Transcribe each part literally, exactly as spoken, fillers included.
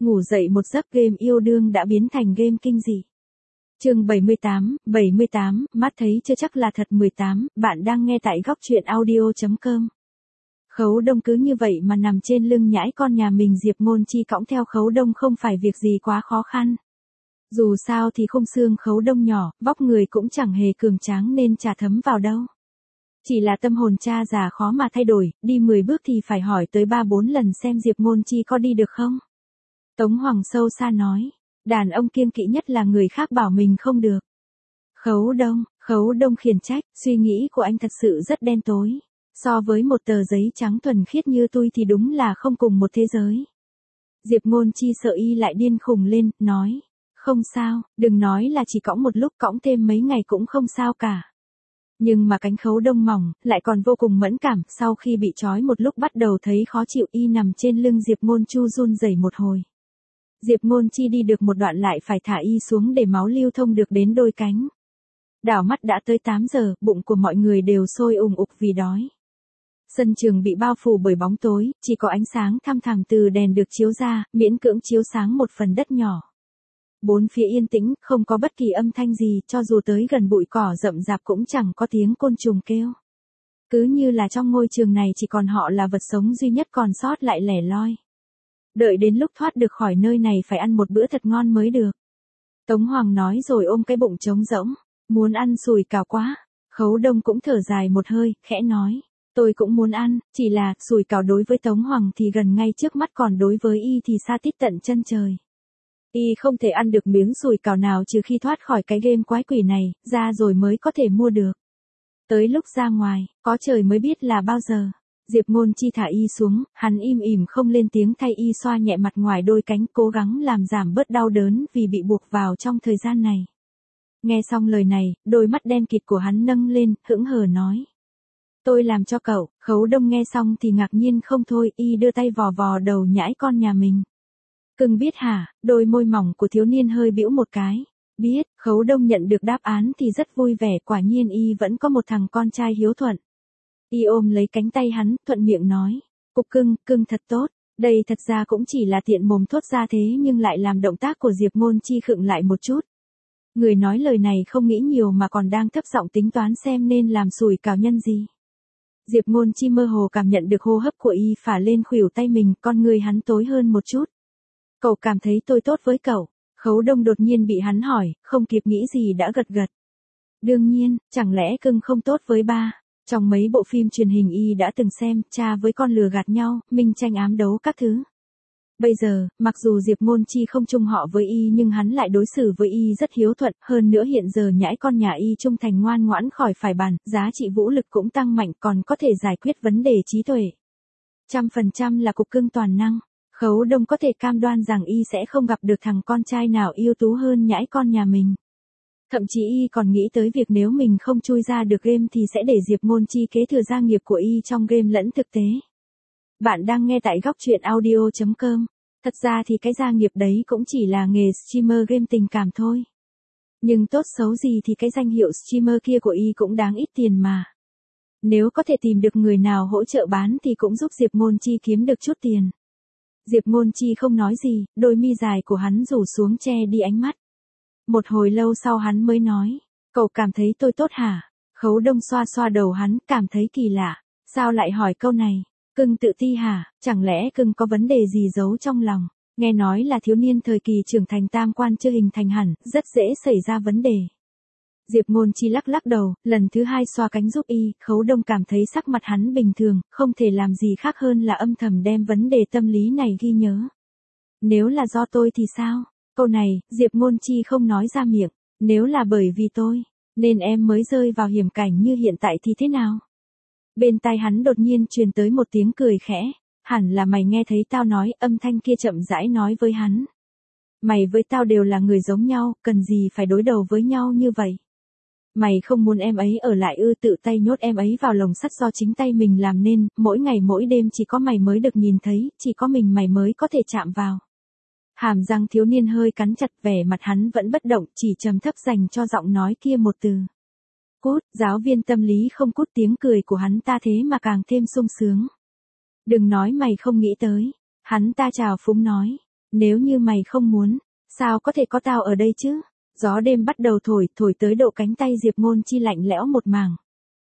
ngủ dậy một giấc game yêu đương đã biến thành game kinh dị. Chương bảy mươi tám, bảy mươi tám, mắt thấy chưa chắc là thật mười tám, bạn đang nghe tại góc truyện audio.com. Khấu Đông cứ như vậy mà nằm trên lưng nhãi con nhà mình, Diệp Ngôn Chi cõng theo Khấu Đông không phải việc gì quá khó khăn. Dù sao thì khung xương Khấu Đông nhỏ, vóc người cũng chẳng hề cường tráng nên chả thấm vào đâu. Chỉ là tâm hồn cha già khó mà thay đổi, đi mười bước thì phải hỏi tới ba bốn lần xem Diệp Ngôn Chi có đi được không. Tống Hoàng sâu xa nói, đàn ông kiêng kỵ nhất là người khác bảo mình không được. Khấu Đông, Khấu Đông khiển trách, suy nghĩ của anh thật sự rất đen tối. So với một tờ giấy trắng thuần khiết như tôi thì đúng là không cùng một thế giới. Diệp Ngôn Chi sợ y lại điên khùng lên, nói, không sao, đừng nói là chỉ cõng một lúc, cõng thêm mấy ngày cũng không sao cả. Nhưng mà cánh Khấu Đông mỏng, lại còn vô cùng mẫn cảm, sau khi bị trói một lúc bắt đầu thấy khó chịu, y nằm trên lưng Diệp Ngôn Chu run rẩy một hồi. Diệp Ngôn Chi đi được một đoạn lại phải thả y xuống để máu lưu thông được đến đôi cánh. Đảo mắt đã tới tám giờ, bụng của mọi người đều sôi ùng ục vì đói. Sân trường bị bao phủ bởi bóng tối, chỉ có ánh sáng thăm thẳm từ đèn được chiếu ra, miễn cưỡng chiếu sáng một phần đất nhỏ. Bốn phía yên tĩnh, không có bất kỳ âm thanh gì, cho dù tới gần bụi cỏ rậm rạp cũng chẳng có tiếng côn trùng kêu. Cứ như là trong ngôi trường này chỉ còn họ là vật sống duy nhất còn sót lại lẻ loi. Đợi đến lúc thoát được khỏi nơi này phải ăn một bữa thật ngon mới được. Tống Hoàng nói rồi ôm cái bụng trống rỗng, muốn ăn sùi cảo quá. Khấu Đông cũng thở dài một hơi, khẽ nói, tôi cũng muốn ăn, chỉ là sùi cảo đối với Tống Hoàng thì gần ngay trước mắt, còn đối với y thì xa tít tận chân trời. Y không thể ăn được miếng sùi cảo nào trừ khi thoát khỏi cái game quái quỷ này, ra rồi mới có thể mua được. Tới lúc ra ngoài, có trời mới biết là bao giờ. Diệp Ngôn Chi thả y xuống, hắn im ỉm không lên tiếng, thay y xoa nhẹ mặt ngoài đôi cánh, cố gắng làm giảm bớt đau đớn vì bị buộc vào trong thời gian này. Nghe xong lời này, đôi mắt đen kịt của hắn nâng lên, hững hờ nói, tôi làm cho cậu. Khấu Đông nghe xong thì ngạc nhiên không thôi, y đưa tay vò vò đầu nhãi con nhà mình. Cưng biết hả? Đôi môi mỏng của thiếu niên hơi bĩu một cái. Biết. Khấu Đông nhận được đáp án thì rất vui vẻ, quả nhiên y vẫn có một thằng con trai hiếu thuận. Y ôm lấy cánh tay hắn, thuận miệng nói, cục cưng, cưng thật tốt. Đây thật ra cũng chỉ là tiện mồm thốt ra thế nhưng lại làm động tác của Diệp Ngôn Chi khựng lại một chút. Người nói lời này không nghĩ nhiều mà còn đang thấp giọng tính toán xem nên làm sùi cảo nhân gì. Diệp Ngôn Chi mơ hồ cảm nhận được hô hấp của y phả lên khuỷu tay mình, con người hắn tối hơn một chút. Cậu cảm thấy tôi tốt với cậu? Khấu Đông đột nhiên bị hắn hỏi, không kịp nghĩ gì đã gật gật. Đương nhiên, chẳng lẽ cưng không tốt với ba? Trong mấy bộ phim truyền hình y đã từng xem, cha với con lừa gạt nhau, minh tranh ám đấu các thứ. Bây giờ, mặc dù Diệp Ngôn Chi không chung họ với y nhưng hắn lại đối xử với y rất hiếu thuận, hơn nữa hiện giờ nhãi con nhà y trung thành ngoan ngoãn khỏi phải bàn, giá trị vũ lực cũng tăng mạnh, còn có thể giải quyết vấn đề trí tuệ. Trăm phần trăm là cục cưng toàn năng. Khấu Đông có thể cam đoan rằng y sẽ không gặp được thằng con trai nào ưu tú hơn nhãi con nhà mình. Thậm chí y còn nghĩ tới việc nếu mình không chui ra được game thì sẽ để Diệp Ngôn Chi kế thừa gia nghiệp của y trong game lẫn thực tế. Bạn đang nghe tại góc truyện audio.com. Thật ra thì cái gia nghiệp đấy cũng chỉ là nghề streamer game tình cảm thôi. Nhưng tốt xấu gì thì cái danh hiệu streamer kia của y cũng đáng ít tiền mà. Nếu có thể tìm được người nào hỗ trợ bán thì cũng giúp Diệp Ngôn Chi kiếm được chút tiền. Diệp Ngôn Chi không nói gì, đôi mi dài của hắn rủ xuống che đi ánh mắt. Một hồi lâu sau hắn mới nói, cậu cảm thấy tôi tốt hả? Khấu Đông xoa xoa đầu hắn, cảm thấy kỳ lạ. Sao lại hỏi câu này? Cưng tự ti hả? Chẳng lẽ cưng có vấn đề gì giấu trong lòng? Nghe nói là thiếu niên thời kỳ trưởng thành tam quan chưa hình thành hẳn, rất dễ xảy ra vấn đề. Diệp Ngôn Chi lắc lắc đầu, lần thứ hai xoa cánh giúp y, Khấu Đông cảm thấy sắc mặt hắn bình thường, không thể làm gì khác hơn là âm thầm đem vấn đề tâm lý này ghi nhớ. Nếu là do tôi thì sao? Câu này, Diệp Ngôn Chi không nói ra miệng. Nếu là bởi vì tôi, nên em mới rơi vào hiểm cảnh như hiện tại thì thế nào? Bên tai hắn đột nhiên truyền tới một tiếng cười khẽ. Hẳn là mày nghe thấy tao nói, âm thanh kia chậm rãi nói với hắn. Mày với tao đều là người giống nhau, cần gì phải đối đầu với nhau như vậy? Mày không muốn em ấy ở lại ư? Tự tay nhốt em ấy vào lồng sắt do chính tay mình làm nên, mỗi ngày mỗi đêm chỉ có mày mới được nhìn thấy, chỉ có mình mày mới có thể chạm vào. Hàm răng thiếu niên hơi cắn chặt, vẻ mặt hắn vẫn bất động, chỉ trầm thấp dành cho giọng nói kia một từ. Cút. Giáo viên tâm lý không cút, tiếng cười của hắn ta thế mà càng thêm sung sướng. Đừng nói mày không nghĩ tới. Hắn ta chào phúng nói. Nếu như mày không muốn, sao có thể có tao ở đây chứ? Gió đêm bắt đầu thổi, thổi tới độ cánh tay Diệp Ngôn Chi lạnh lẽo một mảng.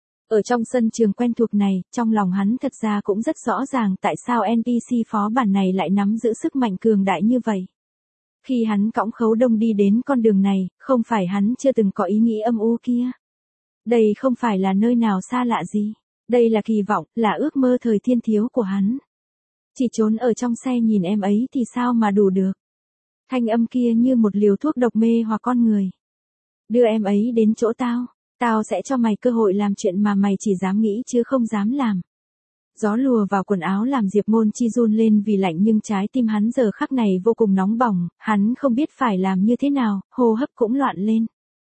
Ở trong sân trường quen thuộc này, trong lòng hắn thật ra cũng rất rõ ràng tại sao en pê xê phó bản này lại nắm giữ sức mạnh cường đại như vậy. Khi hắn cõng Khấu Đông đi đến con đường này, không phải hắn chưa từng có ý nghĩ âm u kia. Đây không phải là nơi nào xa lạ gì. Đây là kỳ vọng, là ước mơ thời thiên thiếu của hắn. Chỉ trốn ở trong xe nhìn em ấy thì sao mà đủ được. Thanh âm kia như một liều thuốc độc mê hoặc con người. Đưa em ấy đến chỗ tao, tao sẽ cho mày cơ hội làm chuyện mà mày chỉ dám nghĩ chứ không dám làm. Gió lùa vào quần áo làm Diệp Ngôn Chi run lên vì lạnh nhưng trái tim hắn giờ khắc này vô cùng nóng bỏng, hắn không biết phải làm như thế nào, hô hấp cũng loạn lên.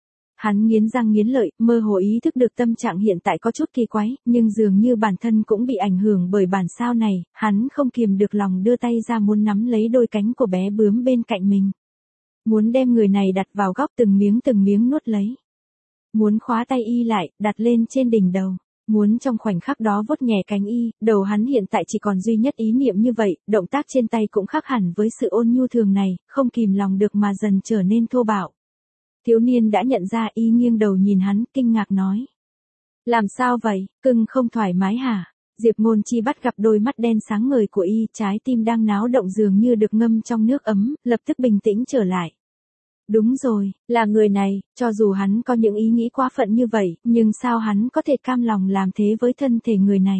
Hắn nghiến răng nghiến lợi, mơ hồ ý thức được tâm trạng hiện tại có chút kỳ quái, nhưng dường như bản thân cũng bị ảnh hưởng bởi bản sao này, hắn không kiềm được lòng đưa tay ra muốn nắm lấy đôi cánh của bé bướm bên cạnh mình. Muốn đem người này đặt vào góc từng miếng từng miếng nuốt lấy. Muốn khóa tay y lại, đặt lên trên đỉnh đầu. Muốn trong khoảnh khắc đó vuốt nhẹ cánh y, đầu hắn hiện tại chỉ còn duy nhất ý niệm như vậy, động tác trên tay cũng khác hẳn với sự ôn nhu thường này, không kìm lòng được mà dần trở nên thô bạo. Thiếu niên đã nhận ra y nghiêng đầu nhìn hắn, kinh ngạc nói. Làm sao vậy, cưng không thoải mái hả? Diệp Ngôn Chi bắt gặp đôi mắt đen sáng ngời của y, trái tim đang náo động dường như được ngâm trong nước ấm, lập tức bình tĩnh trở lại. Đúng rồi, là người này, cho dù hắn có những ý nghĩ quá phận như vậy, nhưng sao hắn có thể cam lòng làm thế với thân thể người này?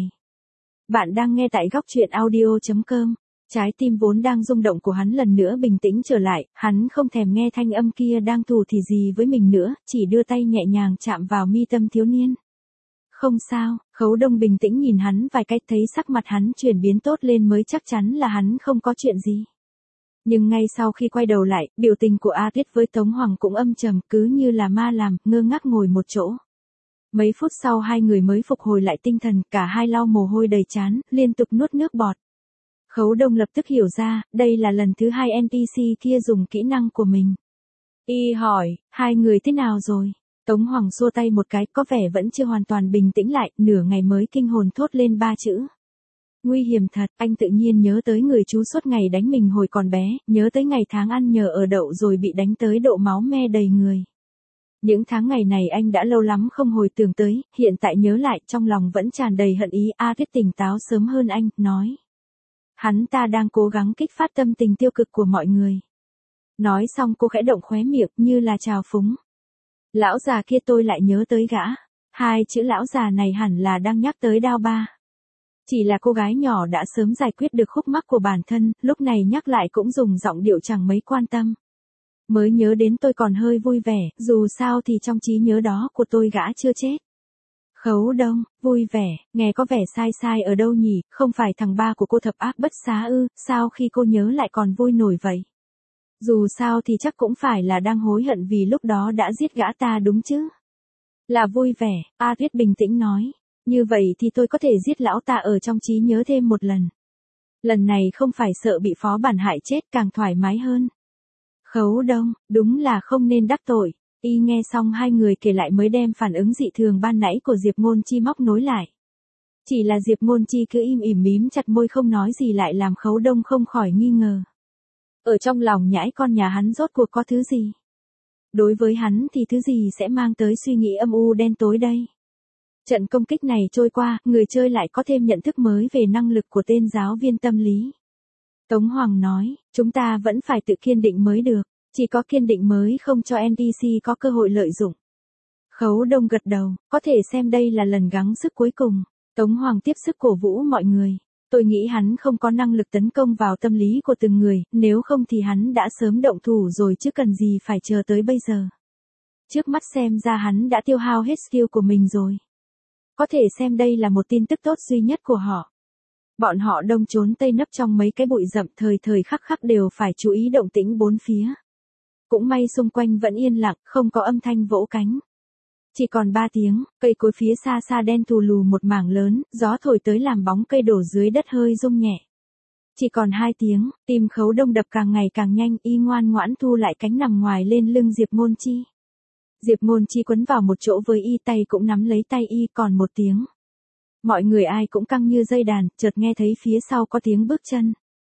Bạn đang nghe tại góc truyện audio chấm com. Trái tim vốn đang rung động của hắn lần nữa bình tĩnh trở lại, hắn không thèm nghe thanh âm kia đang thủ thì gì với mình nữa, chỉ đưa tay nhẹ nhàng chạm vào mi tâm thiếu niên. Không sao, Khấu Đông bình tĩnh nhìn hắn vài cách thấy sắc mặt hắn chuyển biến tốt lên mới chắc chắn là hắn không có chuyện gì. Nhưng ngay sau khi quay đầu lại, biểu tình của A Tuyết với Tống Hoàng cũng âm trầm, cứ như là ma làm, ngơ ngác ngồi một chỗ. Mấy phút sau hai người mới phục hồi lại tinh thần, cả hai lau mồ hôi đầy trán, liên tục nuốt nước bọt. Khấu Đông lập tức hiểu ra, đây là lần thứ hai en pê xê kia dùng kỹ năng của mình. Y hỏi, hai người thế nào rồi? Tống Hoàng xua tay một cái, có vẻ vẫn chưa hoàn toàn bình tĩnh lại, nửa ngày mới kinh hồn thốt lên ba chữ. Nguy hiểm thật, anh tự nhiên nhớ tới người chú suốt ngày đánh mình hồi còn bé, nhớ tới ngày tháng ăn nhờ ở đậu rồi bị đánh tới độ máu me đầy người. Những tháng ngày này anh đã lâu lắm không hồi tưởng tới, hiện tại nhớ lại trong lòng vẫn tràn đầy hận ý. A Tuyết tỉnh táo sớm hơn anh, nói. Hắn ta đang cố gắng kích phát tâm tình tiêu cực của mọi người. Nói xong cô khẽ động khóe miệng như là trào phúng. Lão già kia tôi lại nhớ tới gã. Hai chữ lão già này hẳn là đang nhắc tới Đao Ba. Chỉ là cô gái nhỏ đã sớm giải quyết được khúc mắc của bản thân, lúc này nhắc lại cũng dùng giọng điệu chẳng mấy quan tâm. Mới nhớ đến tôi còn hơi vui vẻ, dù sao thì trong trí nhớ đó của tôi gã chưa chết. Khấu Đông, vui vẻ, nghe có vẻ sai sai ở đâu nhỉ, không phải thằng ba của cô thập ác bất xá ư, sao khi cô nhớ lại còn vui nổi vậy? Dù sao thì chắc cũng phải là đang hối hận vì lúc đó đã giết gã ta đúng chứ? Là vui vẻ, A Tuyết bình tĩnh nói. Như vậy thì tôi có thể giết lão ta ở trong trí nhớ thêm một lần. Lần này không phải sợ bị phó bản hại chết càng thoải mái hơn. Khấu Đông, đúng là không nên đắc tội. Y nghe xong hai người kể lại mới đem phản ứng dị thường ban nãy của Diệp Ngôn Chi móc nối lại. Chỉ là Diệp Ngôn Chi cứ im ỉm mím chặt môi không nói gì lại làm Khấu Đông không khỏi nghi ngờ. Ở trong lòng nhãi con nhà hắn rốt cuộc có thứ gì? Đối với hắn thì thứ gì sẽ mang tới suy nghĩ âm u đen tối đây? Trận công kích này trôi qua, người chơi lại có thêm nhận thức mới về năng lực của tên giáo viên tâm lý. Tống Hoàng nói, chúng ta vẫn phải tự kiên định mới được, chỉ có kiên định mới không cho en pê xê có cơ hội lợi dụng. Khấu Đông gật đầu, có thể xem đây là lần gắng sức cuối cùng. Tống Hoàng tiếp sức cổ vũ mọi người. Tôi nghĩ hắn không có năng lực tấn công vào tâm lý của từng người, nếu không thì hắn đã sớm động thủ rồi chứ cần gì phải chờ tới bây giờ. Trước mắt xem ra hắn đã tiêu hao hết skill của mình rồi. Có thể xem đây là một tin tức tốt duy nhất của họ. Bọn họ đông trốn tây nấp trong mấy cái bụi rậm thời thời khắc khắc đều phải chú ý động tĩnh bốn phía. Cũng may xung quanh vẫn yên lặng, không có âm thanh vỗ cánh. Chỉ còn ba tiếng, cây cối phía xa xa đen thù lù một mảng lớn, gió thổi tới làm bóng cây đổ dưới đất hơi rung nhẹ. Chỉ còn hai tiếng, tim Khấu Đông đập càng ngày càng nhanh, y ngoan ngoãn thu lại cánh nằm ngoài lên lưng Diệp Ngôn Chi. Diệp Ngôn Chi quấn vào một chỗ với y, tay cũng nắm lấy tay y, còn một tiếng. Mọi người ai cũng căng như dây đàn, chợt nghe thấy phía sau có tiếng bước chân.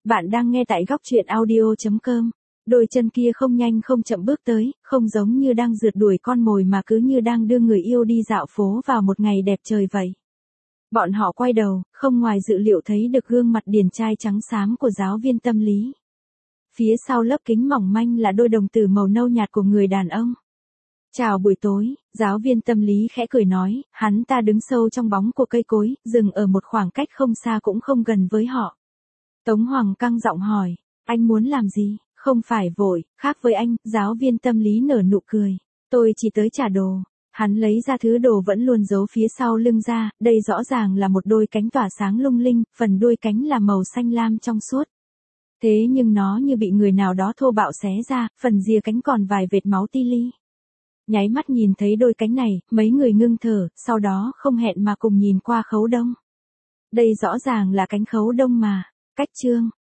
Bạn đang nghe tại góc truyện audio chấm com. Đôi chân kia không nhanh không chậm bước tới, không giống như đang rượt đuổi con mồi mà cứ như đang đưa người yêu đi dạo phố vào một ngày đẹp trời vậy. Bọn họ quay đầu, không ngoài dự liệu thấy được gương mặt điển trai trắng xám của giáo viên tâm lý. Phía sau lớp kính mỏng manh là đôi đồng tử màu nâu nhạt của người đàn ông. Chào buổi tối, giáo viên tâm lý khẽ cười nói, hắn ta đứng sâu trong bóng của cây cối, dừng ở một khoảng cách không xa cũng không gần với họ. Tống Hoàng căng giọng hỏi, anh muốn làm gì? Không phải vội, khác với anh, giáo viên tâm lý nở nụ cười. Tôi chỉ tới trả đồ. Hắn lấy ra thứ đồ vẫn luôn giấu phía sau lưng ra, đây rõ ràng là một đôi cánh tỏa sáng lung linh, phần đuôi cánh là màu xanh lam trong suốt. Thế nhưng nó như bị người nào đó thô bạo xé ra, phần rìa cánh còn vài vệt máu ti li. Nháy mắt nhìn thấy đôi cánh này, mấy người ngưng thở, sau đó không hẹn mà cùng nhìn qua khấu đông. Đây rõ ràng là cánh khấu đông mà. Cách chương,